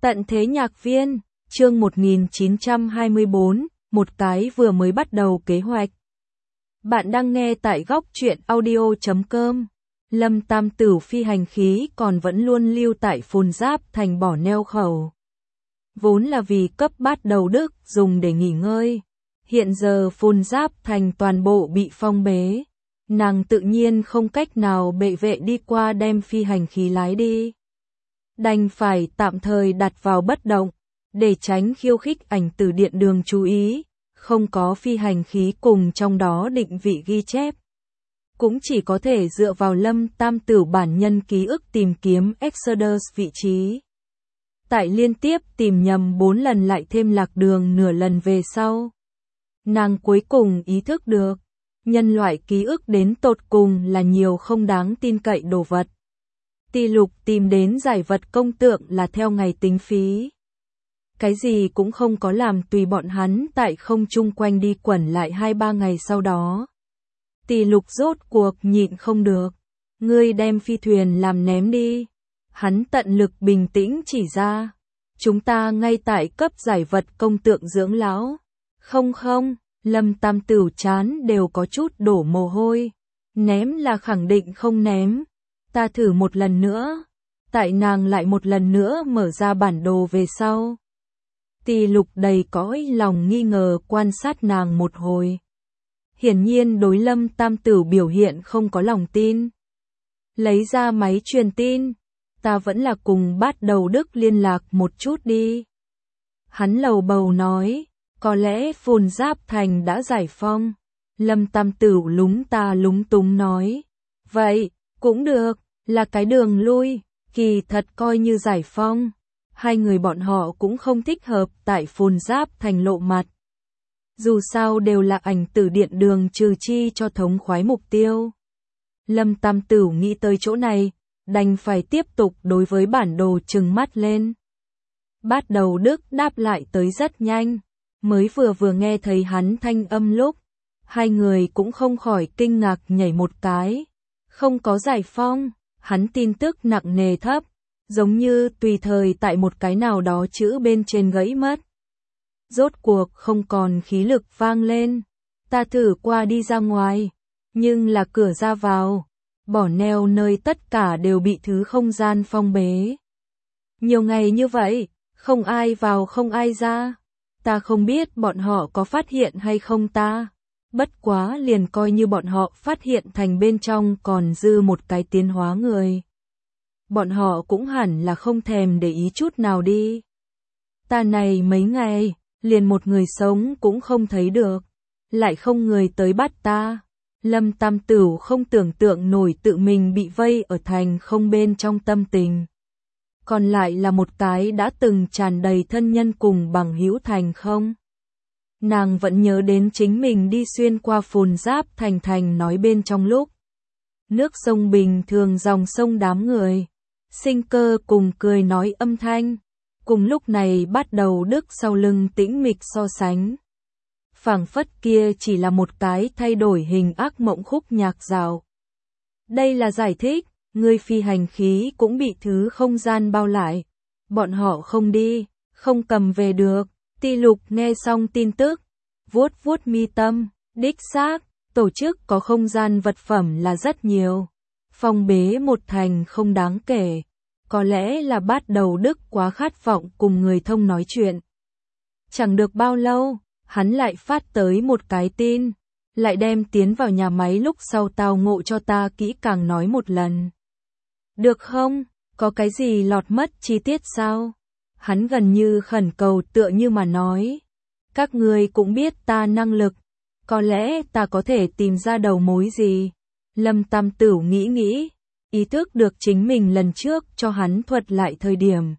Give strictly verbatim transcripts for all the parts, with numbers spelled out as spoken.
Tận thế nhạc viên, chương một nghìn chín trăm hai mươi bốn, một cái vừa mới bắt đầu kế hoạch. Bạn đang nghe tại góc truyện audio chấm com. Lâm Tam Tửu phi hành khí còn vẫn luôn lưu tại Phồn Giáp Thành bỏ neo khẩu. Vốn là vì cấp bát đầu Đức dùng để nghỉ ngơi. Hiện giờ Phồn Giáp Thành toàn bộ bị phong bế. Nàng tự nhiên không cách nào bệ vệ đi qua đem phi hành khí lái đi. Đành phải tạm thời đặt vào bất động, để tránh khiêu khích ảnh từ điện đường chú ý, không có phi hành khí cùng trong đó định vị ghi chép. Cũng chỉ có thể dựa vào Lâm Tam Tửu bản nhân ký ức tìm kiếm Exodus vị trí. Tại liên tiếp tìm nhầm bốn lần lại thêm lạc đường nửa lần về sau. Nàng cuối cùng ý thức được, nhân loại ký ức đến tột cùng là nhiều không đáng tin cậy đồ vật. Tỷ Lục tìm đến giải vật công tượng là theo ngày tính phí. Cái gì cũng không có làm tùy bọn hắn tại không trung quanh đi quẩn lại hai ba ngày sau đó. Tỷ Lục rốt cuộc nhịn không được. Ngươi đem phi thuyền làm ném đi. Hắn tận lực bình tĩnh chỉ ra. Chúng ta ngay tại cấp giải vật công tượng dưỡng lão. Không không, Lâm Tam Tửu chán đều có chút đổ mồ hôi. Ném là khẳng định không ném. Ta thử một lần nữa. Tại nàng lại một lần nữa mở ra bản đồ về sau. Tỷ Lục đầy cõi lòng nghi ngờ quan sát nàng một hồi. Hiển nhiên đối Lâm Tam Tửu biểu hiện không có lòng tin. Lấy ra máy truyền tin. Ta vẫn là cùng bát đầu Đức liên lạc một chút đi. Hắn lầu bầu nói. Có lẽ Phồn Giáp Thành đã giải phong. Lâm Tam Tửu lúng ta lúng túng nói. Vậy, cũng được, là cái đường lui, kỳ thật coi như giải phong. Hai người bọn họ cũng không thích hợp tại Phồn Giáp Thành lộ mặt. Dù sao đều là ảnh tử điện đường trừ chi cho thống khoái mục tiêu. Lâm Tam Tửu nghĩ tới chỗ này, đành phải tiếp tục đối với bản đồ trừng mắt lên. Bát đầu Đức đáp lại tới rất nhanh, mới vừa vừa nghe thấy hắn thanh âm lúc. Hai người cũng không khỏi kinh ngạc nhảy một cái. Không có giải phong, hắn tin tức nặng nề thấp, giống như tùy thời tại một cái nào đó chữ bên trên gãy mất. Rốt cuộc không còn khí lực vang lên, ta thử qua đi ra ngoài, nhưng là cửa ra vào, bỏ neo nơi tất cả đều bị thứ không gian phong bế. Nhiều ngày như vậy, không ai vào không ai ra, ta không biết bọn họ có phát hiện hay không ta. Bất quá liền coi như bọn họ phát hiện thành bên trong còn dư một cái tiến hóa người. Bọn họ cũng hẳn là không thèm để ý chút nào đi. Ta này mấy ngày, liền một người sống cũng không thấy được. Lại không người tới bắt ta. Lâm Tam Tửu không tưởng tượng nổi tự mình bị vây ở thành không bên trong tâm tình. Còn lại là một cái đã từng tràn đầy thân nhân cùng bằng hữu thành không. Nàng vẫn nhớ đến chính mình đi xuyên qua Phồn Giáp Thành thành nói bên trong lúc. Nước sông bình thường dòng sông đám người. Sinh cơ cùng cười nói âm thanh. Cùng lúc này bắt đầu Đức sau lưng tĩnh mịch so sánh. Phảng phất kia chỉ là một cái thay đổi hình ác mộng khúc nhạc dạo. Đây là giải thích, người phi hành khí cũng bị thứ không gian bao lại. Bọn họ không đi, không cầm về được. Tỷ Lục nghe xong tin tức, vuốt vuốt mi tâm, đích xác, tổ chức có không gian vật phẩm là rất nhiều. Phong bế một thành không đáng kể, có lẽ là bát đầu Đức quá khát vọng cùng người thông nói chuyện. Chẳng được bao lâu, hắn lại phát tới một cái tin, lại đem tiến vào nhà máy lúc sau tao ngộ cho ta kỹ càng nói một lần. Được không? Có cái gì lọt mất chi tiết sao? Hắn gần như khẩn cầu tựa như mà nói. Các người cũng biết ta năng lực. Có lẽ ta có thể tìm ra đầu mối gì. Lâm Tam Tửu nghĩ nghĩ. Ý thức được chính mình lần trước cho hắn thuật lại thời điểm.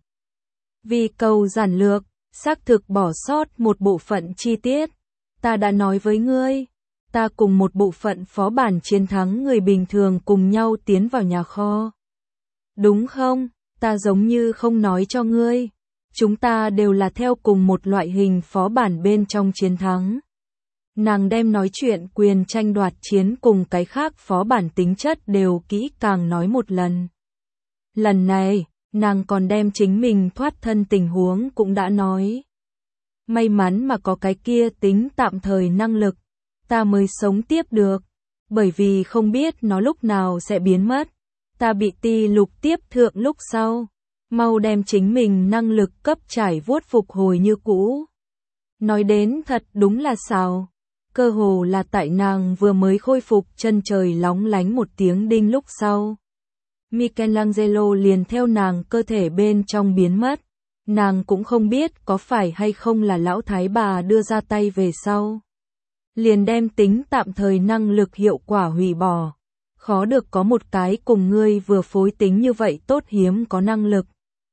Vì cầu giản lược, xác thực bỏ sót một bộ phận chi tiết. Ta đã nói với ngươi. Ta cùng một bộ phận phó bản chiến thắng người bình thường cùng nhau tiến vào nhà kho. Đúng không? Ta giống như không nói cho ngươi. Chúng ta đều là theo cùng một loại hình phó bản bên trong chiến thắng. Nàng đem nói chuyện quyền tranh đoạt chiến cùng cái khác phó bản tính chất đều kỹ càng nói một lần. Lần này, nàng còn đem chính mình thoát thân tình huống cũng đã nói. May mắn mà có cái kia tính tạm thời năng lực, ta mới sống tiếp được, bởi vì không biết nó lúc nào sẽ biến mất. Ta bị Ti Lục tiếp thượng lúc sau, mau đem chính mình năng lực cấp trải vuốt phục hồi như cũ. Nói đến thật đúng là xào, cơ hồ là tại nàng vừa mới khôi phục chân trời lóng lánh một tiếng đinh lúc sau. Michelangelo liền theo nàng cơ thể bên trong biến mất, nàng cũng không biết có phải hay không là lão thái bà đưa ra tay về sau. Liền đem tính tạm thời năng lực hiệu quả hủy bỏ. Khó được có một cái cùng ngươi vừa phối tính như vậy tốt hiếm có năng lực.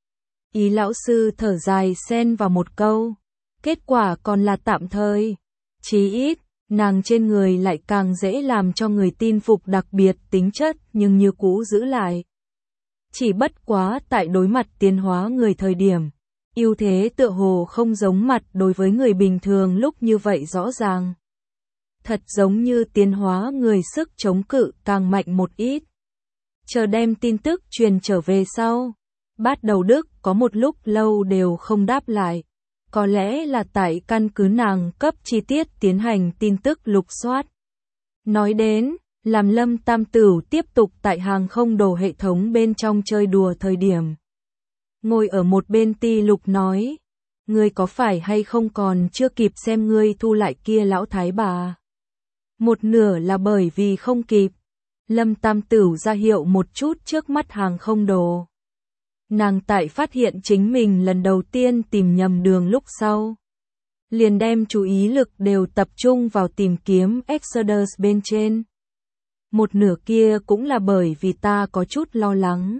Ý lão sư thở dài xen vào một câu. Kết quả còn là tạm thời. Chí ít, nàng trên người lại càng dễ làm cho người tin phục đặc biệt tính chất nhưng như cũ giữ lại. Chỉ bất quá tại đối mặt tiến hóa người thời điểm. Ưu thế tựa hồ không giống mặt đối với người bình thường lúc như vậy rõ ràng. Thật giống như tiến hóa người sức chống cự càng mạnh một ít. Chờ đem tin tức truyền trở về sau. Bát Đầu Đức có một lúc lâu đều không đáp lại. Có lẽ là tại căn cứ nàng cấp chi tiết tiến hành tin tức lục soát. Nói đến, làm Lâm Tam Tửu tiếp tục tại hàng không đồ hệ thống bên trong chơi đùa thời điểm. Ngồi ở một bên Ti Lục nói. Ngươi có phải hay không còn chưa kịp xem ngươi thu lại kia lão thái bà. Một nửa là bởi vì không kịp. Lâm Tam Tửu ra hiệu một chút trước mắt hàng không đồ. Nàng tại phát hiện chính mình lần đầu tiên tìm nhầm đường lúc sau. Liền đem chú ý lực đều tập trung vào tìm kiếm Exodus bên trên. Một nửa kia cũng là bởi vì ta có chút lo lắng.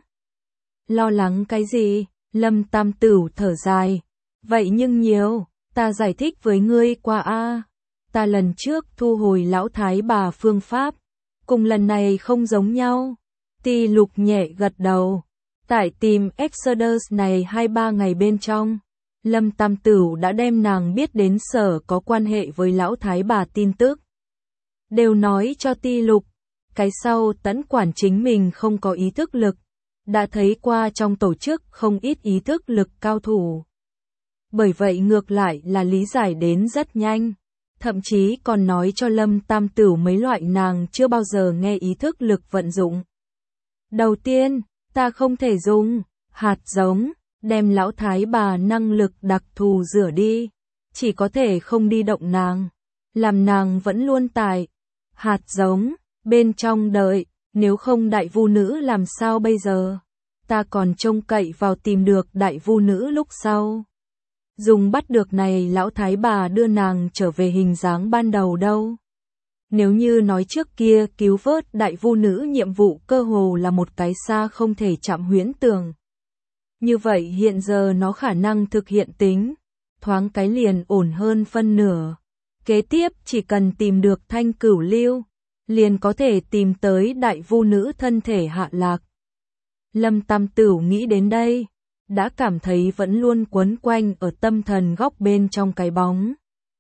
Lo lắng cái gì? Lâm Tam Tửu thở dài. Vậy nhưng nhiều, ta giải thích với ngươi qua a. Ta lần trước thu hồi lão thái bà phương pháp, cùng lần này không giống nhau. Ti Lục nhẹ gật đầu. Tại tìm Exodus này hai ba ngày bên trong, Lâm Tam Tửu đã đem nàng biết đến sở có quan hệ với lão thái bà tin tức. Đều nói cho Ti Lục, cái sau tẫn quản chính mình không có ý thức lực, đã thấy qua trong tổ chức không ít ý thức lực cao thủ. Bởi vậy ngược lại là lý giải đến rất nhanh. Thậm chí còn nói cho Lâm Tam Tửu mấy loại nàng chưa bao giờ nghe ý thức lực vận dụng. Đầu tiên, ta không thể dùng hạt giống, đem lão thái bà năng lực đặc thù rửa đi. Chỉ có thể không đi động nàng, làm nàng vẫn luôn tại hạt giống, bên trong đợi, nếu không đại vu nữ làm sao bây giờ? Ta còn trông cậy vào tìm được đại vu nữ lúc sau. Dùng bắt được này lão thái bà đưa nàng trở về hình dáng ban đầu đâu. Nếu như nói trước kia cứu vớt đại vu nữ nhiệm vụ cơ hồ là một cái xa không thể chạm huyễn tưởng. Như vậy hiện giờ nó khả năng thực hiện tính, thoáng cái liền ổn hơn phân nửa. Kế tiếp chỉ cần tìm được Thanh Cửu Lưu, liền có thể tìm tới đại vu nữ thân thể hạ lạc. Lâm Tam Tửu nghĩ đến đây, đã cảm thấy vẫn luôn quấn quanh ở tâm thần góc bên trong cái bóng.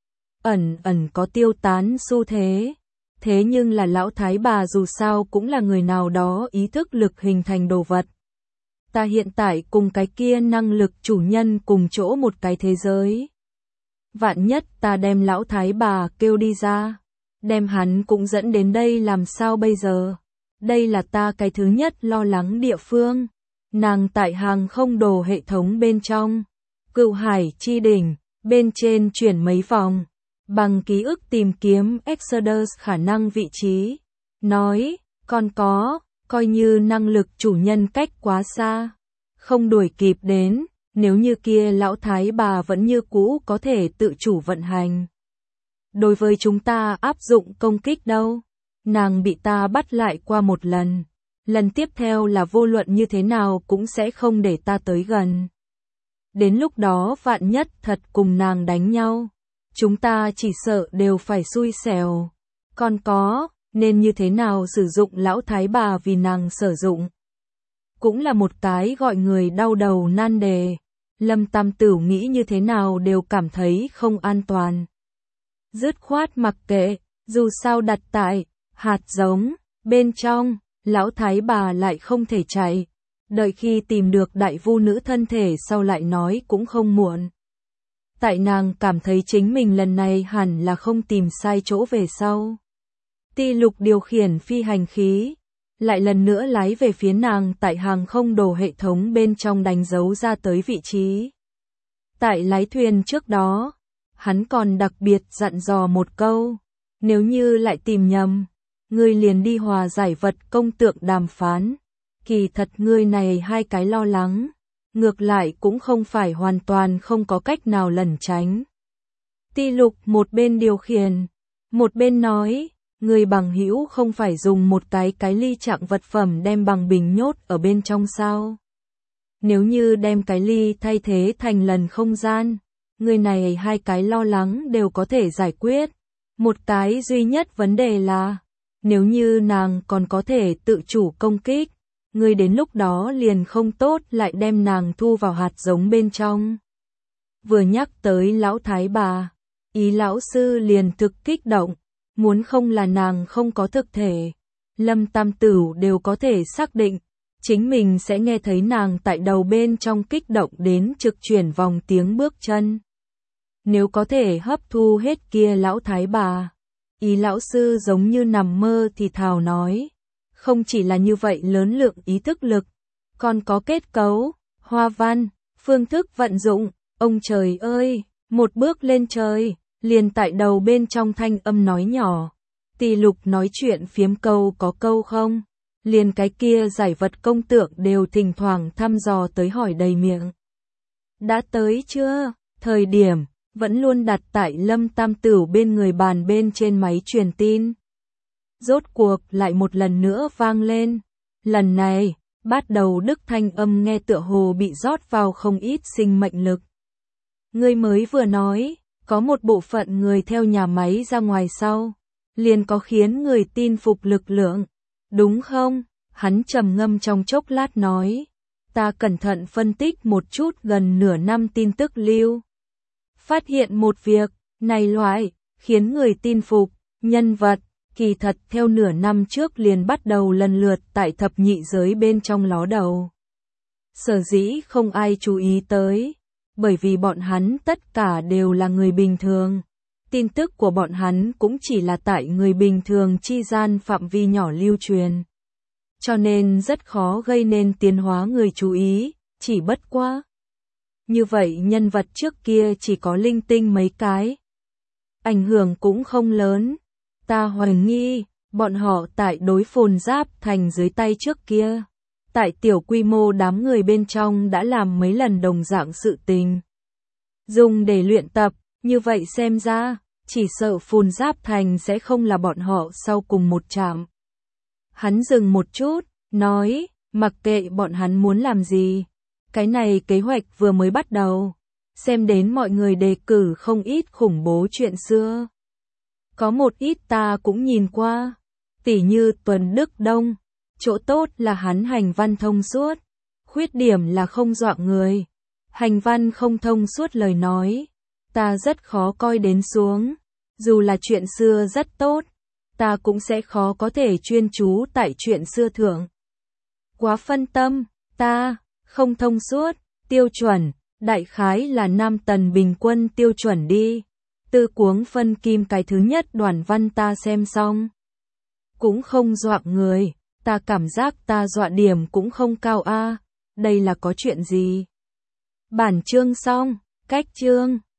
Ẩn ẩn có tiêu tán xu thế. Thế nhưng là lão thái bà dù sao cũng là người nào đó ý thức lực hình thành đồ vật. Ta hiện tại cùng cái kia năng lực chủ nhân cùng chỗ một cái thế giới. Vạn nhất ta đem lão thái bà kêu đi ra, đem hắn cũng dẫn đến đây làm sao bây giờ? Đây là ta cái thứ nhất lo lắng địa phương. Nàng tại hàng không đồ hệ thống bên trong, Cựu Hải chi đỉnh, bên trên chuyển mấy vòng, bằng ký ức tìm kiếm Exodus khả năng vị trí. Nói, còn có, coi như năng lực chủ nhân cách quá xa, không đuổi kịp đến, nếu như kia lão thái bà vẫn như cũ có thể tự chủ vận hành. Đối với chúng ta áp dụng công kích đâu, nàng bị ta bắt lại qua một lần. Lần tiếp theo là vô luận như thế nào cũng sẽ không để ta tới gần. Đến lúc đó vạn nhất thật cùng nàng đánh nhau, chúng ta chỉ sợ đều phải xui xẻo. Còn có, nên như thế nào sử dụng lão thái bà vì nàng sử dụng. Cũng là một cái gọi người đau đầu nan đề. Lâm Tam Tửu nghĩ như thế nào đều cảm thấy không an toàn. Dứt khoát mặc kệ, dù sao đặt tại hạt giống bên trong, lão thái bà lại không thể chạy. đợi khi tìm được đại vu nữ thân thể sau lại nói cũng không muộn. Tại nàng cảm thấy chính mình lần này hẳn là không tìm sai chỗ về sau. Ti Lục điều khiển phi hành khí, lại lần nữa lái về phía nàng tại hàng không đồ hệ thống bên trong đánh dấu ra tới vị trí. Tại lái thuyền trước đó, hắn còn đặc biệt dặn dò một câu, nếu như lại tìm nhầm, ngươi liền đi hòa giải vật công tượng đàm phán. Kỳ thật ngươi này hai cái lo lắng, ngược lại cũng không phải hoàn toàn không có cách nào lẩn tránh. Ti Lục một bên điều khiển, một bên nói, người bằng hữu không phải dùng một cái cái ly trạng vật phẩm đem bằng bình nhốt ở bên trong sao? Nếu như đem cái ly thay thế thành lần không gian, người này hai cái lo lắng đều có thể giải quyết. Một cái duy nhất vấn đề là, nếu như nàng còn có thể tự chủ công kích, người đến lúc đó liền không tốt lại đem nàng thu vào hạt giống bên trong. Vừa nhắc tới lão thái bà, ý lão sư liền thực kích động, muốn không là nàng không có thực thể, Lâm Tam Tửu đều có thể xác định, chính mình sẽ nghe thấy nàng tại đầu bên trong kích động đến trực chuyển vòng tiếng bước chân. Nếu có thể hấp thu hết kia lão thái bà, ý lão sư giống như nằm mơ thì thào nói, không chỉ là như vậy lớn lượng ý thức lực, còn có kết cấu, hoa văn, phương thức vận dụng, ông trời ơi, một bước lên trời, liền tại đầu bên trong thanh âm nói nhỏ. Ti Lục nói chuyện phiếm câu có câu không, liền cái kia giải vật công tượng đều thỉnh thoảng thăm dò tới hỏi đầy miệng. Đã tới chưa? Thời điểm, vẫn luôn đặt tại Lâm Tam Tửu bên người bàn bên trên máy truyền tin. Rốt cuộc lại một lần nữa vang lên. Lần này, bắt đầu Đức thanh âm nghe tựa hồ bị rót vào không ít sinh mệnh lực. Ngươi mới vừa nói, có một bộ phận người theo nhà máy ra ngoài sau, liền có khiến người tin phục lực lượng, đúng không? Hắn trầm ngâm trong chốc lát nói, ta cẩn thận phân tích một chút gần nửa năm tin tức lưu. Phát hiện một việc, này loại, khiến người tin phục, nhân vật, kỳ thật theo nửa năm trước liền bắt đầu lần lượt tại thập nhị giới bên trong ló đầu. Sở dĩ không ai chú ý tới, bởi vì bọn hắn tất cả đều là người bình thường. Tin tức của bọn hắn cũng chỉ là tại người bình thường chi gian phạm vi nhỏ lưu truyền. Cho nên rất khó gây nên tiến hóa người chú ý, chỉ bất quá. Như vậy nhân vật trước kia chỉ có linh tinh mấy cái. Ảnh hưởng cũng không lớn. Ta hoài nghi, bọn họ tại đối phồn giáp thành dưới tay trước kia. Tại tiểu quy mô đám người bên trong đã làm mấy lần đồng dạng sự tình. Dùng để luyện tập, như vậy xem ra, chỉ sợ phồn giáp thành sẽ không là bọn họ sau cùng một trạm. Hắn dừng một chút, nói, mặc kệ bọn hắn muốn làm gì. Cái này kế hoạch vừa mới bắt đầu, xem đến mọi người đề cử không ít khủng bố chuyện xưa. Có một ít ta cũng nhìn qua, tỉ như Tuần Đức Đông, chỗ tốt là hắn hành văn thông suốt, khuyết điểm là không dọa người. Hành văn không thông suốt lời nói, ta rất khó coi đến xuống, dù là chuyện xưa rất tốt, ta cũng sẽ khó có thể chuyên chú tại chuyện xưa thượng. Quá phân tâm, ta không thông suốt, tiêu chuẩn, đại khái là nam tần bình quân tiêu chuẩn đi. Tư Cuống phân kim cái thứ nhất đoạn văn ta xem xong. Cũng không dọa người, ta cảm giác ta dọa điểm cũng không cao a. Đây là có chuyện gì? Bản chương xong, cách chương.